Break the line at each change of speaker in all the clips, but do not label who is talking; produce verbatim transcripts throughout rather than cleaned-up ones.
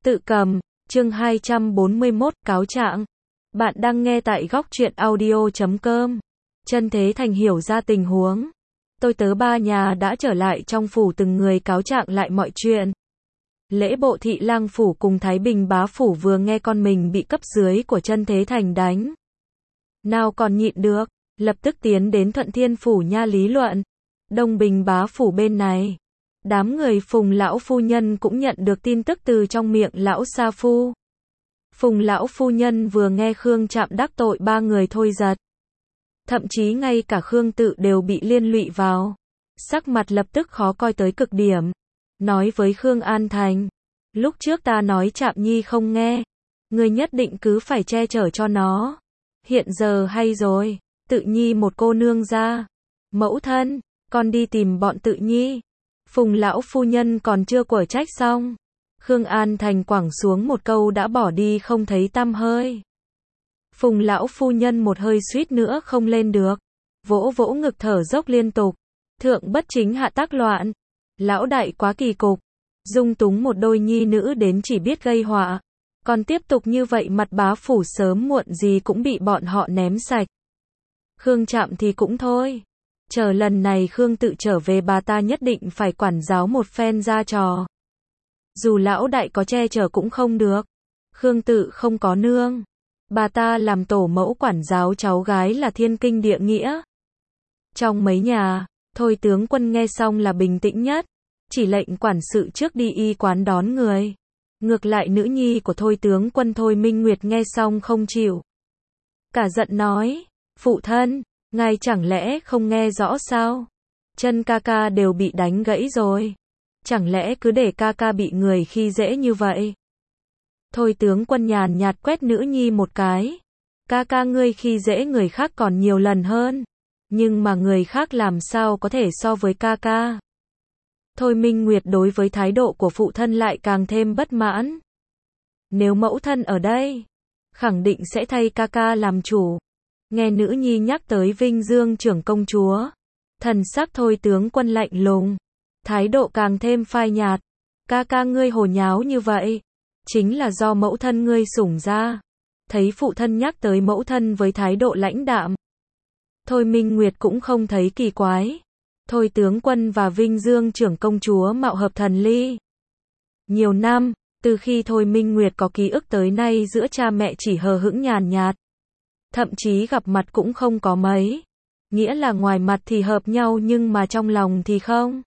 Tự cầm, chương hai trăm bốn mươi mốt, cáo trạng. Bạn đang nghe tại góc truyện audio chấm com. Chân Thế Thành hiểu ra tình huống. Tôi tớ ba nhà đã trở lại trong phủ từng người cáo trạng lại mọi chuyện. Lễ bộ thị lang phủ cùng Thái Bình bá phủ vừa nghe con mình bị cấp dưới của Chân Thế Thành đánh. Nào còn nhịn được, lập tức tiến đến Thuận Thiên phủ nha lý luận. Đông Bình bá phủ bên này. Đám người Phùng lão phu nhân cũng nhận được tin tức từ trong miệng lão sa phu. Phùng lão phu nhân vừa nghe Khương Trạm đắc tội ba người Thôi Giật. Thậm chí ngay cả Khương Tự đều bị liên lụy vào. Sắc mặt lập tức khó coi tới cực điểm. Nói với Khương An Thành. Lúc trước ta nói Trạm Nhi không nghe. Ngươi nhất định cứ phải che chở cho nó. Hiện giờ hay rồi. Tự Nhi một cô nương ra. Mẫu thân, con đi tìm bọn Tự Nhi. Phùng lão phu nhân còn chưa quở trách xong. Khương An Thành quẳng xuống một câu đã bỏ đi không thấy tăm hơi. Phùng lão phu nhân một hơi suýt nữa không lên được. Vỗ vỗ ngực thở dốc liên tục. Thượng bất chính hạ tác loạn. Lão đại quá kỳ cục. Dung túng một đôi nhi nữ đến chỉ biết gây họa. Còn tiếp tục như vậy mặt bá phủ sớm muộn gì cũng bị bọn họ ném sạch. Khương Trạm thì cũng thôi. Chờ lần này Khương Tự trở về bà ta nhất định phải quản giáo một phen ra trò. Dù lão đại có che chở cũng không được. Khương Tự không có nương. Bà ta làm tổ mẫu quản giáo cháu gái là thiên kinh địa nghĩa. Trong mấy nhà, Thôi tướng quân nghe xong là bình tĩnh nhất. Chỉ lệnh quản sự trước đi y quán đón người. Ngược lại nữ nhi của Thôi tướng quân Thôi Minh Nguyệt nghe xong không chịu. Cả giận nói, phụ thân, ngài chẳng lẽ không nghe rõ sao? Chân ca ca đều bị đánh gãy rồi. Chẳng lẽ cứ để ca ca bị người khi dễ như vậy? Thôi tướng quân nhàn nhạt quét nữ nhi một cái. Ca ca ngươi khi dễ người khác còn nhiều lần hơn. Nhưng mà người khác làm sao có thể so với ca ca? Thôi Minh Nguyệt đối với thái độ của phụ thân lại càng thêm bất mãn. Nếu mẫu thân ở đây, khẳng định sẽ thay ca ca làm chủ. Nghe nữ nhi nhắc tới Vinh Dương trưởng công chúa. Thần sắc Thôi tướng quân lạnh lùng. Thái độ càng thêm phai nhạt. Ca ca ngươi hồ nháo như vậy. Chính là do mẫu thân ngươi sủng ra. Thấy phụ thân nhắc tới mẫu thân với thái độ lãnh đạm. Thôi Minh Nguyệt cũng không thấy kỳ quái. Thôi tướng quân và Vinh Dương trưởng công chúa mạo hợp thần ly. Nhiều năm, từ khi Thôi Minh Nguyệt có ký ức tới nay giữa cha mẹ chỉ hờ hững nhàn nhạt. Thậm chí gặp mặt cũng không có mấy. Nghĩa là ngoài mặt thì hợp nhau nhưng mà trong lòng thì không.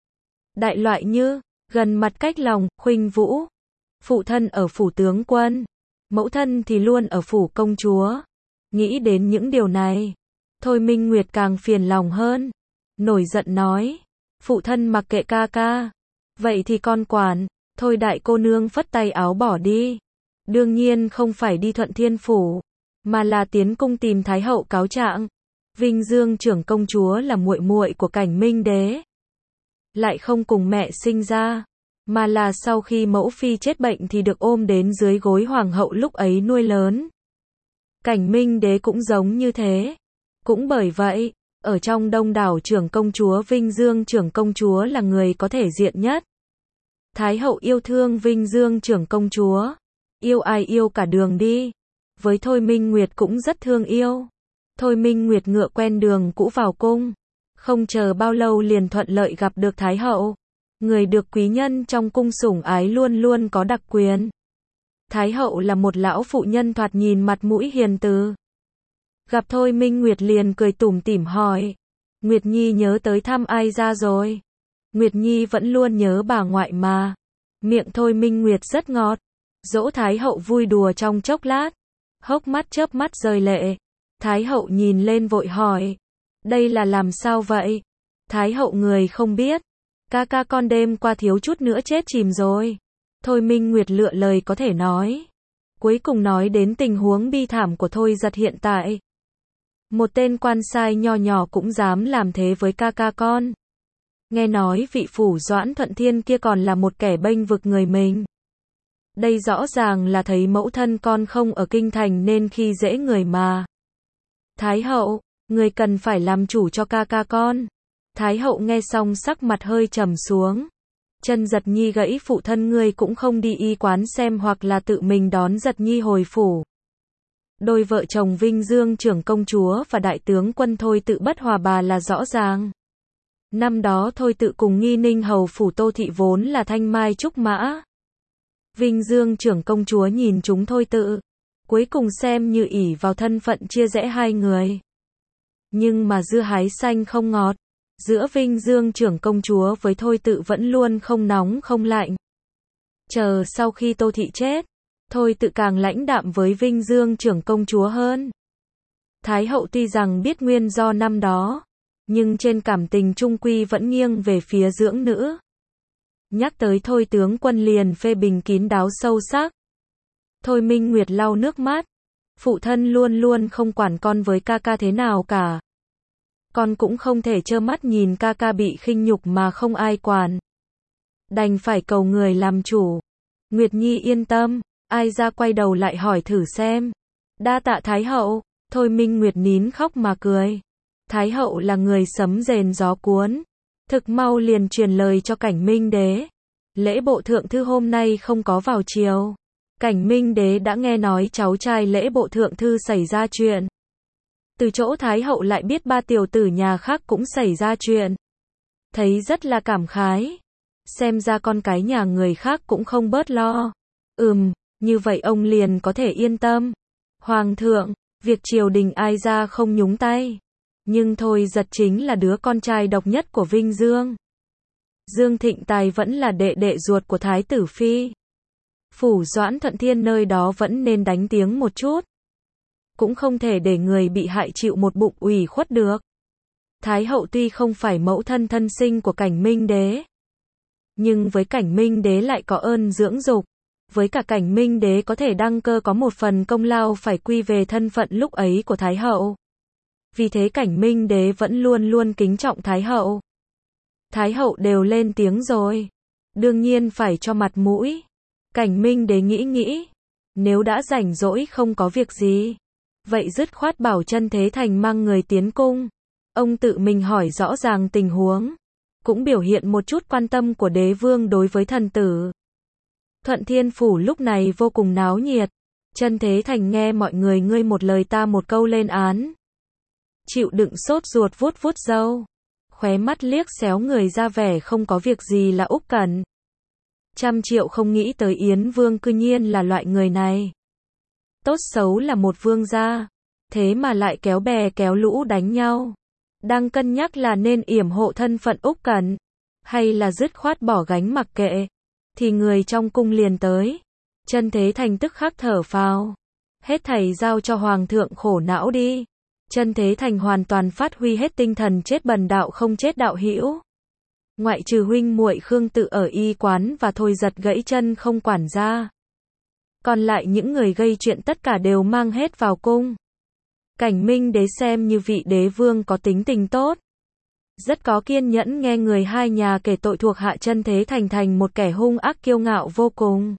Đại loại như, gần mặt cách lòng, khuynh vũ. Phụ thân ở phủ tướng quân. Mẫu thân thì luôn ở phủ công chúa. Nghĩ đến những điều này. Thôi Minh Nguyệt càng phiền lòng hơn. Nổi giận nói. Phụ thân mặc kệ ca ca. Vậy thì con quản. Thôi đại cô nương phất tay áo bỏ đi. Đương nhiên không phải đi Thuận Thiên phủ. Mà là tiến cung tìm Thái hậu cáo trạng. Vinh Dương trưởng công chúa là muội muội của Cảnh Minh đế. Lại không cùng mẹ sinh ra. Mà là sau khi mẫu phi chết bệnh thì được ôm đến dưới gối hoàng hậu lúc ấy nuôi lớn. Cảnh Minh đế cũng giống như thế. Cũng bởi vậy, ở trong đông đảo trưởng công chúa Vinh Dương trưởng công chúa là người có thể diện nhất. Thái hậu yêu thương Vinh Dương trưởng công chúa. Yêu ai yêu cả đường đi. Với Thôi Minh Nguyệt cũng rất thương yêu. Thôi Minh Nguyệt ngựa quen đường cũ vào cung. Không chờ bao lâu liền thuận lợi gặp được Thái hậu. Người được quý nhân trong cung sủng ái luôn luôn có đặc quyền. Thái hậu là một lão phụ nhân thoạt nhìn mặt mũi hiền từ. Gặp Thôi Minh Nguyệt liền cười tủm tỉm hỏi. Nguyệt Nhi nhớ tới thăm ai ra rồi? Nguyệt Nhi vẫn luôn nhớ bà ngoại mà. Miệng Thôi Minh Nguyệt rất ngọt. Dỗ Thái hậu vui đùa trong chốc lát. Hốc mắt chớp mắt rơi lệ. Thái hậu nhìn lên vội hỏi. Đây là làm sao vậy? Thái hậu người không biết. Ca ca con đêm qua thiếu chút nữa chết chìm rồi. Thôi Minh Nguyệt lựa lời có thể nói. Cuối cùng nói đến tình huống bi thảm của Thôi Giật hiện tại. Một tên quan sai nho nhỏ cũng dám làm thế với ca ca con. Nghe nói vị phủ Doãn Thuận Thiên kia còn là một kẻ bênh vực người mình. Đây rõ ràng là thấy mẫu thân con không ở kinh thành nên khi dễ người mà. Thái hậu, người cần phải làm chủ cho ca ca con. Thái hậu nghe xong sắc mặt hơi trầm xuống. Chân Giật Nhi gãy phụ thân ngươi cũng không đi y quán xem hoặc là tự mình đón Giật Nhi hồi phủ. Đôi vợ chồng Vinh Dương trưởng công chúa và đại tướng quân Thôi Tự bất hòa bà là rõ ràng. Năm đó Thôi Tự cùng Nghi Ninh hầu phủ Tô Thị vốn là thanh mai trúc mã. Vinh Dương trưởng công chúa nhìn chúng Thôi Tự, cuối cùng xem như ỷ vào thân phận chia rẽ hai người. Nhưng mà dưa hái xanh không ngọt, giữa Vinh Dương trưởng công chúa với Thôi Tự vẫn luôn không nóng không lạnh. Chờ sau khi Tô Thị chết, Thôi Tự càng lãnh đạm với Vinh Dương trưởng công chúa hơn. Thái hậu tuy rằng biết nguyên do năm đó, nhưng trên cảm tình trung quy vẫn nghiêng về phía dưỡng nữ. Nhắc tới Thôi tướng quân liền phê bình kín đáo sâu sắc. Thôi Minh Nguyệt lau nước mắt. Phụ thân luôn luôn không quản con với ca ca thế nào cả. Con cũng không thể trơ mắt nhìn ca ca bị khinh nhục mà không ai quản. Đành phải cầu người làm chủ. Nguyệt Nhi yên tâm. Ai ra quay đầu lại hỏi thử xem. Đa tạ Thái hậu. Thôi Minh Nguyệt nín khóc mà cười. Thái hậu là người sấm rền gió cuốn. Thực mau liền truyền lời cho Cảnh Minh Đế. Lễ bộ thượng thư hôm nay không có vào triều. Cảnh Minh Đế đã nghe nói cháu trai lễ bộ thượng thư xảy ra chuyện. Từ chỗ Thái hậu lại biết ba tiểu tử nhà khác cũng xảy ra chuyện. Thấy rất là cảm khái. Xem ra con cái nhà người khác cũng không bớt lo. Ừm, như vậy ông liền có thể yên tâm. Hoàng thượng, việc triều đình ai ra không nhúng tay. Nhưng Thôi Giật chính là đứa con trai độc nhất của Vinh Dương. Dương Thịnh Tài vẫn là đệ đệ ruột của Thái tử Phi. Phủ Doãn Thuận Thiên nơi đó vẫn nên đánh tiếng một chút. Cũng không thể để người bị hại chịu một bụng ủy khuất được. Thái hậu tuy không phải mẫu thân thân sinh của Cảnh Minh Đế, nhưng với Cảnh Minh Đế lại có ơn dưỡng dục. Với cả Cảnh Minh Đế có thể đăng cơ có một phần công lao phải quy về thân phận lúc ấy của Thái hậu. Vì thế Cảnh Minh Đế vẫn luôn luôn kính trọng Thái hậu. Thái hậu đều lên tiếng rồi, đương nhiên phải cho mặt mũi. Cảnh Minh Đế nghĩ nghĩ, nếu đã rảnh rỗi không có việc gì, vậy dứt khoát bảo Chân Thế Thành mang người tiến cung. Ông tự mình hỏi rõ ràng tình huống, cũng biểu hiện một chút quan tâm của đế vương đối với thần tử. Thuận Thiên Phủ lúc này vô cùng náo nhiệt. Chân Thế Thành nghe mọi người ngươi một lời ta một câu lên án. Chịu đựng sốt ruột vuốt vuốt râu. Khóe mắt liếc xéo người ra vẻ không có việc gì là Úc Cẩn. Trăm triệu không nghĩ tới Yến Vương cư nhiên là loại người này. Tốt xấu là một vương gia, thế mà lại kéo bè kéo lũ đánh nhau. Đang cân nhắc là nên yểm hộ thân phận Úc Cẩn, hay là dứt khoát bỏ gánh mặc kệ. Thì người trong cung liền tới. Chân Thế Thành tức khắc thở phào. Hết thảy giao cho Hoàng thượng khổ não đi. Chân Thế Thành hoàn toàn phát huy hết tinh thần chết bần đạo không chết đạo hữu. Ngoại trừ huynh muội Khương Tự ở y quán và Thôi Giật gãy chân không quản ra. Còn lại những người gây chuyện tất cả đều mang hết vào cung. Cảnh Minh Đế xem như vị đế vương có tính tình tốt. Rất có kiên nhẫn nghe người hai nhà kể tội thuộc hạ Chân Thế Thành thành một kẻ hung ác kiêu ngạo vô cùng.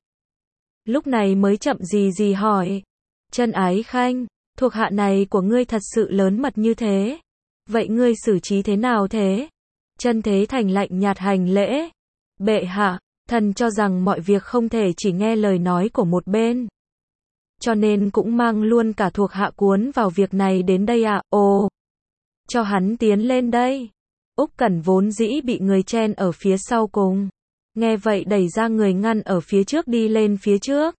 Lúc này mới chậm gì gì hỏi. Chân Ái Khanh, thuộc hạ này của ngươi thật sự lớn mật như thế. Vậy ngươi xử trí thế nào thế? Chân Thế Thành lạnh nhạt hành lễ. Bệ hạ, thần cho rằng mọi việc không thể chỉ nghe lời nói của một bên. Cho nên cũng mang luôn cả thuộc hạ cuốn vào việc này đến đây ạ. À. Ồ, cho hắn tiến lên đây. Úc Cẩn vốn dĩ bị người chen ở phía sau cùng. Nghe vậy đẩy ra người ngăn ở phía trước đi lên phía trước.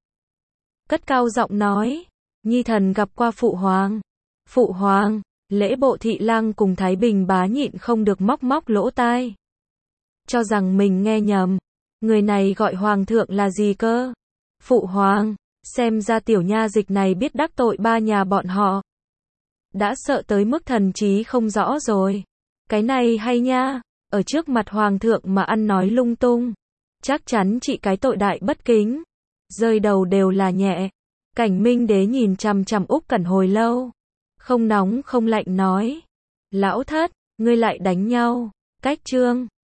Cất cao giọng nói, nhi thần gặp qua phụ hoàng. Phụ hoàng, lễ bộ thị lang cùng Thái Bình bá nhịn không được móc móc lỗ tai. Cho rằng mình nghe nhầm. Người này gọi hoàng thượng là gì cơ? Phụ hoàng, xem ra tiểu nha dịch này biết đắc tội ba nhà bọn họ. Đã sợ tới mức thần trí không rõ rồi. Cái này hay nha, ở trước mặt hoàng thượng mà ăn nói lung tung. Chắc chắn trị cái tội đại bất kính. Rơi đầu đều là nhẹ. Cảnh Minh Đế nhìn chằm chằm Úc Cẩn hồi lâu. Không nóng không lạnh nói. Lão thất, ngươi lại đánh nhau. Cách trương.